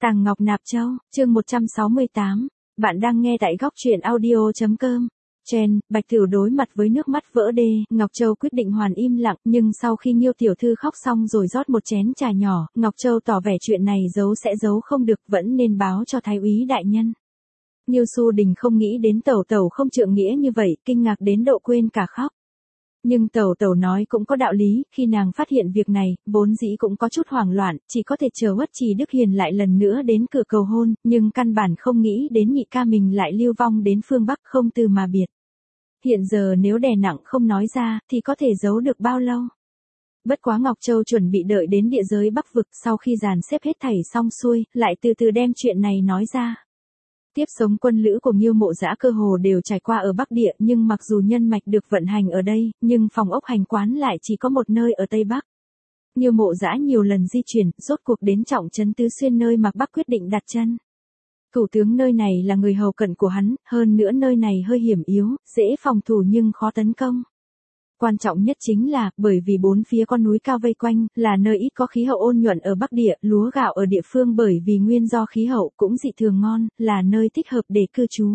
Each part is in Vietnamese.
Tàng Ngọc Nạp Châu, chương 168. Bạn đang nghe tại góc truyện audio.com. Chen, Bạch Tửu đối mặt với nước mắt vỡ đê, Ngọc Châu quyết định hoàn im lặng, nhưng sau khi Nghiêu tiểu thư khóc xong rồi rót một chén trà nhỏ, Ngọc Châu tỏ vẻ chuyện này giấu sẽ giấu không được, vẫn nên báo cho Thái úy đại nhân. Nghiêu Xu Đình không nghĩ đến Tẩu Tẩu không trượng nghĩa như vậy, kinh ngạc đến độ quên cả khóc. Nhưng Tẩu Tẩu nói cũng có đạo lý, khi nàng phát hiện việc này, vốn dĩ cũng có chút hoảng loạn, chỉ có thể chờ Uất Trì Đức Hiền lại lần nữa đến cửa cầu hôn, nhưng căn bản không nghĩ đến nhị ca mình lại lưu vong đến phương Bắc không từ mà biệt. Hiện giờ nếu đè nặng không nói ra, thì có thể giấu được bao lâu? Bất quá Ngọc Châu chuẩn bị đợi đến địa giới Bắc vực, sau khi dàn xếp hết thảy xong xuôi, lại từ từ đem chuyện này nói ra. Tiếp sống quân lữ của Nghiêu Mộ Dã cơ hồ đều trải qua ở Bắc Địa, nhưng mặc dù nhân mạch được vận hành ở đây, nhưng phòng ốc hành quán lại chỉ có một nơi ở Tây Bắc. Nghiêu Mộ Dã nhiều lần di chuyển, rốt cuộc đến trọng trấn Tứ Xuyên nơi Mạc Bắc quyết định đặt chân. Thủ tướng nơi này là người hầu cận của hắn, hơn nữa nơi này hơi hiểm yếu, dễ phòng thủ nhưng khó tấn công. Quan trọng nhất chính là, bởi vì bốn phía con núi cao vây quanh, là nơi ít có khí hậu ôn nhuận ở Bắc Địa, lúa gạo ở địa phương bởi vì nguyên do khí hậu cũng dị thường ngon, là nơi thích hợp để cư trú.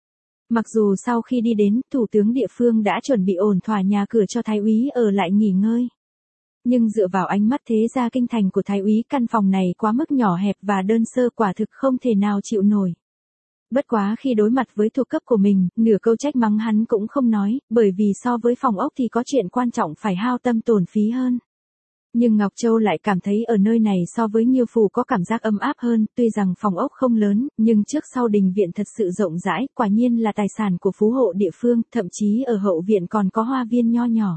Mặc dù sau khi đi đến, thủ tướng địa phương đã chuẩn bị ổn thỏa nhà cửa cho Thái úy ở lại nghỉ ngơi. Nhưng dựa vào ánh mắt thế gia kinh thành của Thái úy, căn phòng này quá mức nhỏ hẹp và đơn sơ, quả thực không thể nào chịu nổi. Bất quá khi đối mặt với thuộc cấp của mình, nửa câu trách mắng hắn cũng không nói, bởi vì so với phòng ốc thì có chuyện quan trọng phải hao tâm tổn phí hơn. Nhưng Ngọc Châu lại cảm thấy ở nơi này so với Nghiêu phủ có cảm giác ấm áp hơn, tuy rằng phòng ốc không lớn, nhưng trước sau đình viện thật sự rộng rãi, quả nhiên là tài sản của phú hộ địa phương, thậm chí ở hậu viện còn có hoa viên nho nhỏ.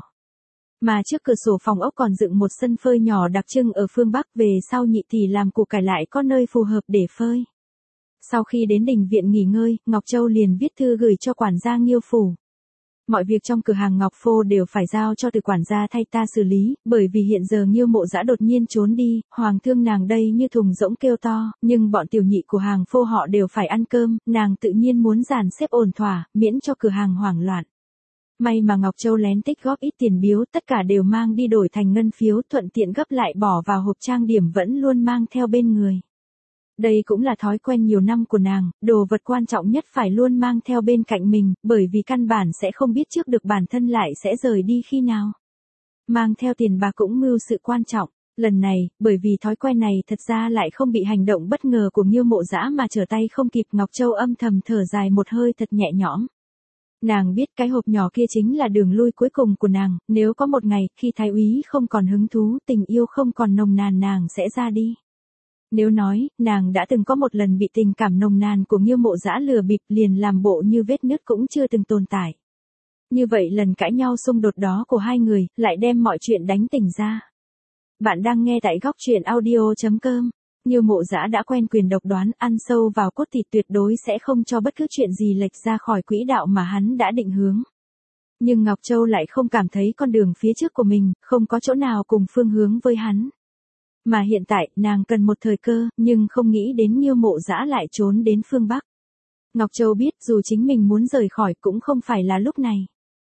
Mà trước cửa sổ phòng ốc còn dựng một sân phơi nhỏ đặc trưng ở phương Bắc, về sau nhị tỷ làm củ cải lại có nơi phù hợp để phơi. Sau khi đến đình viện nghỉ ngơi, Ngọc Châu liền viết thư gửi cho quản gia Nghiêu phủ. Mọi việc trong cửa hàng Ngọc Phô đều phải giao cho từ quản gia thay ta xử lý, bởi vì hiện giờ Nghiêu Mộ Dã đột nhiên trốn đi, hoàng thương nàng đây như thùng rỗng kêu to, nhưng bọn tiểu nhị của hàng Phô họ đều phải ăn cơm, nàng tự nhiên muốn dàn xếp ổn thỏa, miễn cho cửa hàng hoảng loạn. May mà Ngọc Châu lén tích góp ít tiền biếu, tất cả đều mang đi đổi thành ngân phiếu, thuận tiện gấp lại bỏ vào hộp trang điểm vẫn luôn mang theo bên người. Đây cũng là thói quen nhiều năm của nàng, đồ vật quan trọng nhất phải luôn mang theo bên cạnh mình, bởi vì căn bản sẽ không biết trước được bản thân lại sẽ rời đi khi nào. Mang theo tiền bạc cũng mưu sự quan trọng. Lần này, bởi vì thói quen này thật ra lại không bị hành động bất ngờ của Nghiêu Mộ Dã mà trở tay không kịp, Ngọc Châu âm thầm thở dài một hơi thật nhẹ nhõm. Nàng biết cái hộp nhỏ kia chính là đường lui cuối cùng của nàng, nếu có một ngày, khi Thái úy không còn hứng thú, tình yêu không còn nồng nàn, nàng sẽ ra đi. Nếu nói, nàng đã từng có một lần bị tình cảm nồng nàn của Nghiêu Mộ Dã lừa bịp, liền làm bộ như vết nứt cũng chưa từng tồn tại. Như vậy lần cãi nhau xung đột đó của hai người, lại đem mọi chuyện đánh tỉnh ra. Bạn đang nghe tại góc truyện audio.com. Nghiêu Mộ Dã đã quen quyền độc đoán, ăn sâu vào cốt thịt, tuyệt đối sẽ không cho bất cứ chuyện gì lệch ra khỏi quỹ đạo mà hắn đã định hướng. Nhưng Ngọc Châu lại không cảm thấy con đường phía trước của mình, không có chỗ nào cùng phương hướng với hắn. Mà hiện tại, nàng cần một thời cơ, nhưng không nghĩ đến Nghiêu Mộ Dã lại trốn đến phương Bắc. Ngọc Châu biết dù chính mình muốn rời khỏi cũng không phải là lúc này.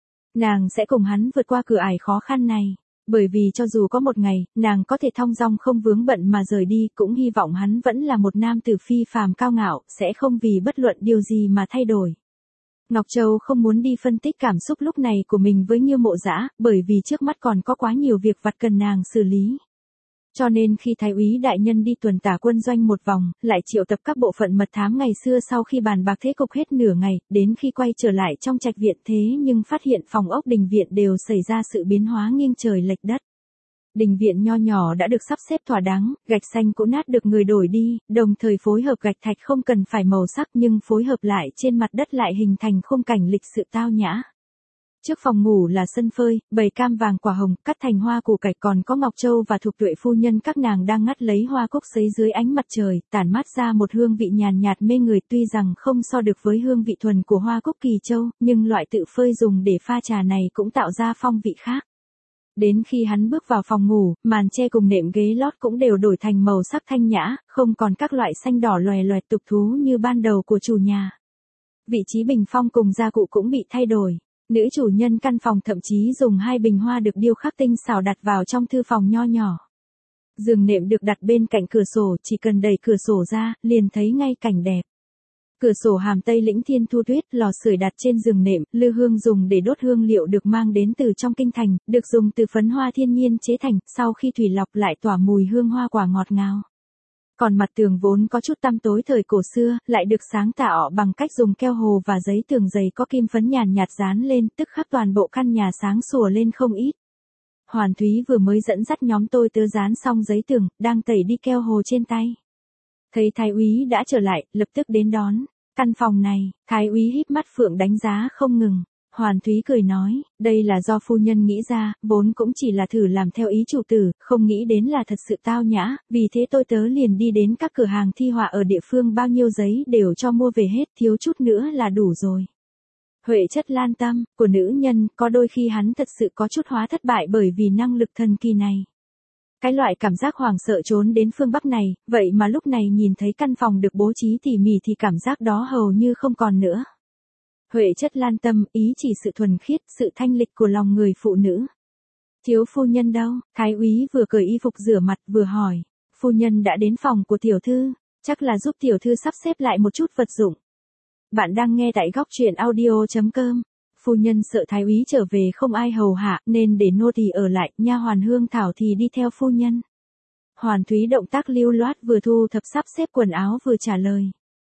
Nàng sẽ cùng hắn vượt qua cửa ải khó khăn này. Bởi vì cho dù có một ngày, nàng có thể thong dong không vướng bận mà rời đi, cũng hy vọng hắn vẫn là một nam tử phi phàm cao ngạo, sẽ không vì bất luận điều gì mà thay đổi. Ngọc Châu không muốn đi phân tích cảm xúc lúc này của mình với Nghiêu Mộ Dã, bởi vì trước mắt còn có quá nhiều việc vặt cần nàng xử lý. Cho nên khi Thái úy đại nhân đi tuần tả quân doanh một vòng, lại triệu tập các bộ phận mật thám ngày xưa, sau khi bàn bạc thế cục hết nửa ngày, đến khi quay trở lại trong trạch viện thế nhưng phát hiện phòng ốc đình viện đều xảy ra sự biến hóa nghiêng trời lệch đất. Đình viện nho nhỏ đã được sắp xếp thỏa đáng, gạch xanh cũ nát được người đổi đi, đồng thời phối hợp gạch thạch không cần phải màu sắc nhưng phối hợp lại trên mặt đất lại hình thành khung cảnh lịch sự tao nhã. Trước phòng ngủ là sân phơi, bày cam vàng quả hồng, cắt thành hoa củ cải, còn có Ngọc Châu và Thục Tuệ phu nhân các nàng đang ngắt lấy hoa cúc sấy dưới ánh mặt trời, tản mát ra một hương vị nhàn nhạt mê người, tuy rằng không so được với hương vị thuần của hoa cúc Kỳ Châu, nhưng loại tự phơi dùng để pha trà này cũng tạo ra phong vị khác. Đến khi hắn bước vào phòng ngủ, màn che cùng nệm ghế lót cũng đều đổi thành màu sắc thanh nhã, không còn các loại xanh đỏ loè loẹt tục thú như ban đầu của chủ nhà. Vị trí bình phong cùng gia cụ cũng bị thay đổi. Nữ chủ nhân căn phòng thậm chí dùng hai bình hoa được điêu khắc tinh xảo đặt vào trong thư phòng nho nhỏ. Giường nệm được đặt bên cạnh cửa sổ, chỉ cần đẩy cửa sổ ra, liền thấy ngay cảnh đẹp. Cửa sổ hàm Tây Lĩnh Thiên Thu Tuyết, lò sưởi đặt trên giường nệm, lư hương dùng để đốt hương liệu được mang đến từ trong kinh thành, được dùng từ phấn hoa thiên nhiên chế thành, sau khi thủy lọc lại tỏa mùi hương hoa quả ngọt ngào. Còn mặt tường vốn có chút tăm tối thời cổ xưa, lại được sáng tạo bằng cách dùng keo hồ và giấy tường dày có kim phấn nhàn nhạt dán lên, tức khắc toàn bộ căn nhà sáng sủa lên không ít. Hoàn Thúy vừa mới dẫn dắt nhóm tôi tớ dán xong giấy tường, đang tẩy đi keo hồ trên tay. Thấy Thái úy đã trở lại, lập tức đến đón. Căn phòng này, Thái úy híp mắt phượng đánh giá không ngừng. Hoàn Thúy cười nói, đây là do phu nhân nghĩ ra, vốn cũng chỉ là thử làm theo ý chủ tử, không nghĩ đến là thật sự tao nhã, vì thế tôi tớ liền đi đến các cửa hàng thi họa ở địa phương, bao nhiêu giấy đều cho mua về hết, thiếu chút nữa là đủ rồi. Huệ chất lan tâm của nữ nhân, có đôi khi hắn thật sự có chút hóa thất bại bởi vì năng lực thần kỳ này. Cái loại cảm giác hoảng sợ trốn đến phương Bắc này, vậy mà lúc này nhìn thấy căn phòng được bố trí tỉ mỉ thì cảm giác đó hầu như không còn nữa. Huệ chất lan tâm, ý chỉ sự thuần khiết, sự thanh lịch của lòng người phụ nữ. Thiếu phu nhân đâu? Thái úy vừa cởi y phục rửa mặt vừa hỏi. Phu nhân đã đến phòng của tiểu thư, chắc là giúp tiểu thư sắp xếp lại một chút vật dụng. Bạn đang nghe tại góc truyện audio.com. Phu nhân sợ Thái úy trở về không ai hầu hạ nên để nô tỳ ở lại, nha hoàn Hương Thảo thì đi theo phu nhân. Hoàn Thúy động tác lưu loát vừa thu thập sắp xếp quần áo vừa trả lời.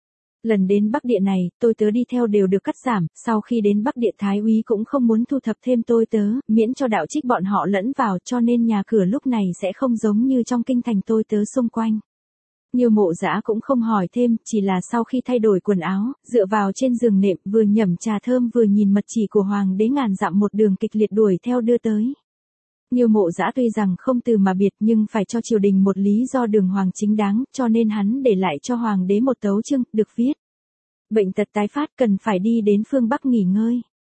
Lần đến Bắc Địa này, tôi tớ đi theo đều được cắt giảm, sau khi đến Bắc Địa Thái úy cũng không muốn thu thập thêm tôi tớ, miễn cho đạo trích bọn họ lẫn vào, cho nên nhà cửa lúc này sẽ không giống như trong kinh thành tôi tớ xung quanh. Nhiều Mộ Dã cũng không hỏi thêm, chỉ là sau khi thay đổi quần áo, dựa vào trên giường nệm vừa nhẩm trà thơm vừa nhìn mật chỉ của hoàng đế ngàn dặm một đường kịch liệt đuổi theo đưa tới. Nhiều Mộ Dã tuy rằng không từ mà biệt nhưng phải cho triều đình một lý do đường hoàng chính đáng, cho nên hắn để lại cho hoàng đế một tấu chương, được viết. Bệnh tật tái phát cần phải đi đến phương Bắc nghỉ ngơi.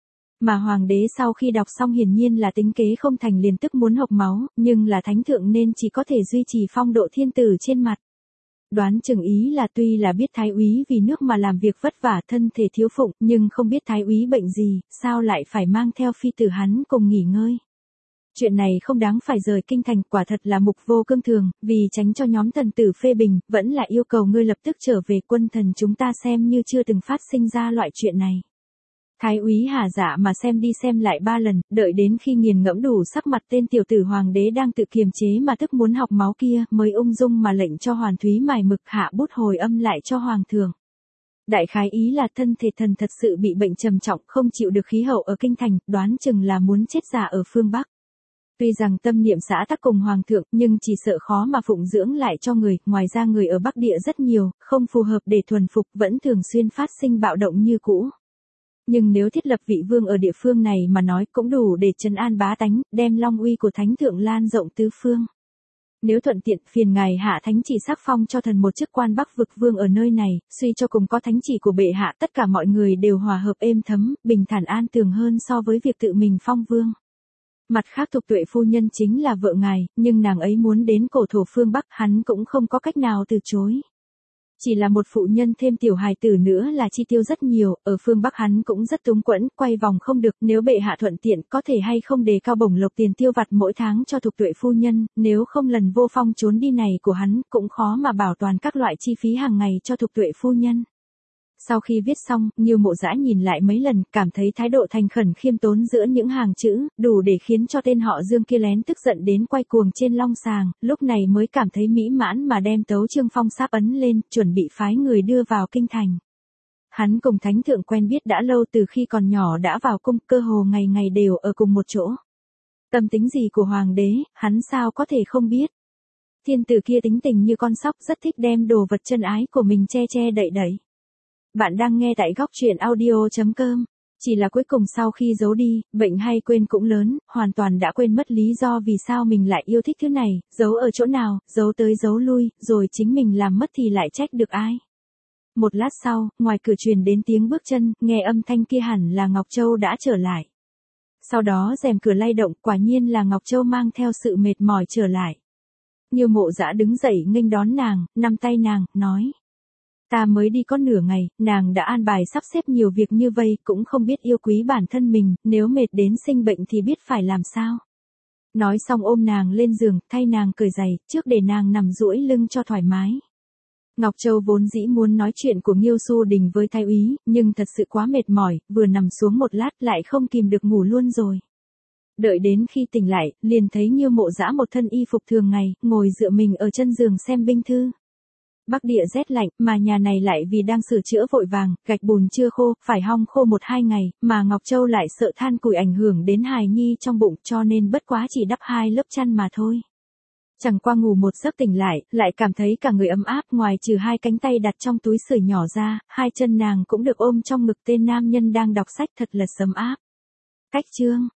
Mà hoàng đế sau khi đọc xong hiển nhiên là tính kế không thành, liền tức muốn hộc máu, nhưng là thánh thượng nên chỉ có thể duy trì phong độ thiên tử trên mặt. Đoán chừng ý là tuy là biết Thái úy vì nước mà làm việc vất vả thân thể thiếu phụng, nhưng không biết Thái úy bệnh gì, sao lại phải mang theo phi tử hắn cùng nghỉ ngơi. Chuyện này không đáng phải rời kinh thành, quả thật là mục vô cương thường, vì tránh cho nhóm thần tử phê bình, vẫn là yêu cầu ngươi lập tức trở về, quân thần chúng ta xem như chưa từng phát sinh ra loại chuyện này. Thái úy hả dạ mà xem đi xem lại 3 lần, đợi đến khi nghiền ngẫm đủ sắc mặt tên tiểu tử hoàng đế đang tự kiềm chế mà tức muốn học máu kia, mới ung dung mà lệnh cho Hoàn Thúy mài mực hạ bút hồi âm lại cho hoàng thượng. Đại khái ý là thân thể thần thật sự bị bệnh trầm trọng, không chịu được khí hậu ở kinh thành, đoán chừng là muốn chết già ở phương Bắc. Tuy rằng tâm niệm xã tắc cùng hoàng thượng, nhưng chỉ sợ khó mà phụng dưỡng lại cho người, ngoài ra người ở Bắc Địa rất nhiều, không phù hợp để thuần phục, vẫn thường xuyên phát sinh bạo động như cũ. Nhưng nếu thiết lập vị vương ở địa phương này mà nói cũng đủ để trấn an bá tánh, đem long uy của thánh thượng lan rộng tứ phương. Nếu thuận tiện, phiền ngài hạ thánh chỉ sắc phong cho thần một chức quan Bắc vực vương ở nơi này, suy cho cùng có thánh chỉ của bệ hạ, tất cả mọi người đều hòa hợp êm thấm, bình thản an tường hơn so với việc tự mình phong vương. Mặt khác Thục Tuệ phu nhân chính là vợ ngài, nhưng nàng ấy muốn đến cổ thổ phương Bắc, hắn cũng không có cách nào từ chối. Chỉ là một phụ nhân thêm tiểu hài tử nữa là chi tiêu rất nhiều, ở phương Bắc hắn cũng rất túng quẫn, quay vòng không được, nếu bệ hạ thuận tiện có thể hay không đề cao bổng lộc tiền tiêu vặt mỗi tháng cho Thục Tuệ phu nhân, nếu không lần vô phong trốn đi này của hắn cũng khó mà bảo toàn các loại chi phí hàng ngày cho Thục Tuệ phu nhân. Sau khi viết xong, Nghiêu Mộ Dã nhìn lại mấy lần, cảm thấy thái độ thành khẩn khiêm tốn giữa những hàng chữ, đủ để khiến cho tên họ Dương kia lén tức giận đến quay cuồng trên long sàng, lúc này mới cảm thấy mỹ mãn mà đem tấu chương phong sáp ấn lên, chuẩn bị phái người đưa vào kinh thành. Hắn cùng thánh thượng quen biết đã lâu, từ khi còn nhỏ đã vào cung, cơ hồ ngày ngày đều ở cùng một chỗ. Tâm tính gì của hoàng đế, hắn sao có thể không biết. Thiên tử kia tính tình như con sóc, rất thích đem đồ vật chân ái của mình che che đậy đậy. Bạn đang nghe tại góc truyện audio.com. Chỉ là cuối cùng sau khi giấu đi, bệnh hay quên cũng lớn, hoàn toàn đã quên mất lý do vì sao mình lại yêu thích thứ này, giấu ở chỗ nào, giấu tới giấu lui, rồi chính mình làm mất thì lại trách được ai. Một lát sau, ngoài cửa truyền đến tiếng bước chân, nghe âm thanh kia hẳn là Ngọc Châu đã trở lại. Sau đó rèm cửa lay động, quả nhiên là Ngọc Châu mang theo sự mệt mỏi trở lại. Nghiêu Mộ Dã đứng dậy nghênh đón nàng, nắm tay nàng, nói. Ta mới đi có nửa ngày, nàng đã an bài sắp xếp nhiều việc như vây, cũng không biết yêu quý bản thân mình, nếu mệt đến sinh bệnh thì biết phải làm sao. Nói xong ôm nàng lên giường, thay nàng cởi giày, trước để nàng nằm duỗi lưng cho thoải mái. Ngọc Châu vốn dĩ muốn nói chuyện của Nghiêu Xu Đình với thái úy, nhưng thật sự quá mệt mỏi, vừa nằm xuống một lát lại không kìm được ngủ luôn rồi. Đợi đến khi tỉnh lại, liền thấy Nghiêu Mộ Dã một thân y phục thường ngày, ngồi dựa mình ở chân giường xem binh thư. Bắc địa rét lạnh, mà nhà này lại vì đang sửa chữa vội vàng, gạch bùn chưa khô, phải hong khô 1-2 ngày, mà Ngọc Châu lại sợ than củi ảnh hưởng đến hài nhi trong bụng, cho nên bất quá chỉ đắp 2 lớp chăn mà thôi. Chẳng qua ngủ một giấc tỉnh lại cảm thấy cả người ấm áp, ngoài trừ 2 cánh tay đặt trong túi sưởi nhỏ ra, 2 chân nàng cũng được ôm trong ngực tên nam nhân đang đọc sách, thật là ấm áp. Cách chương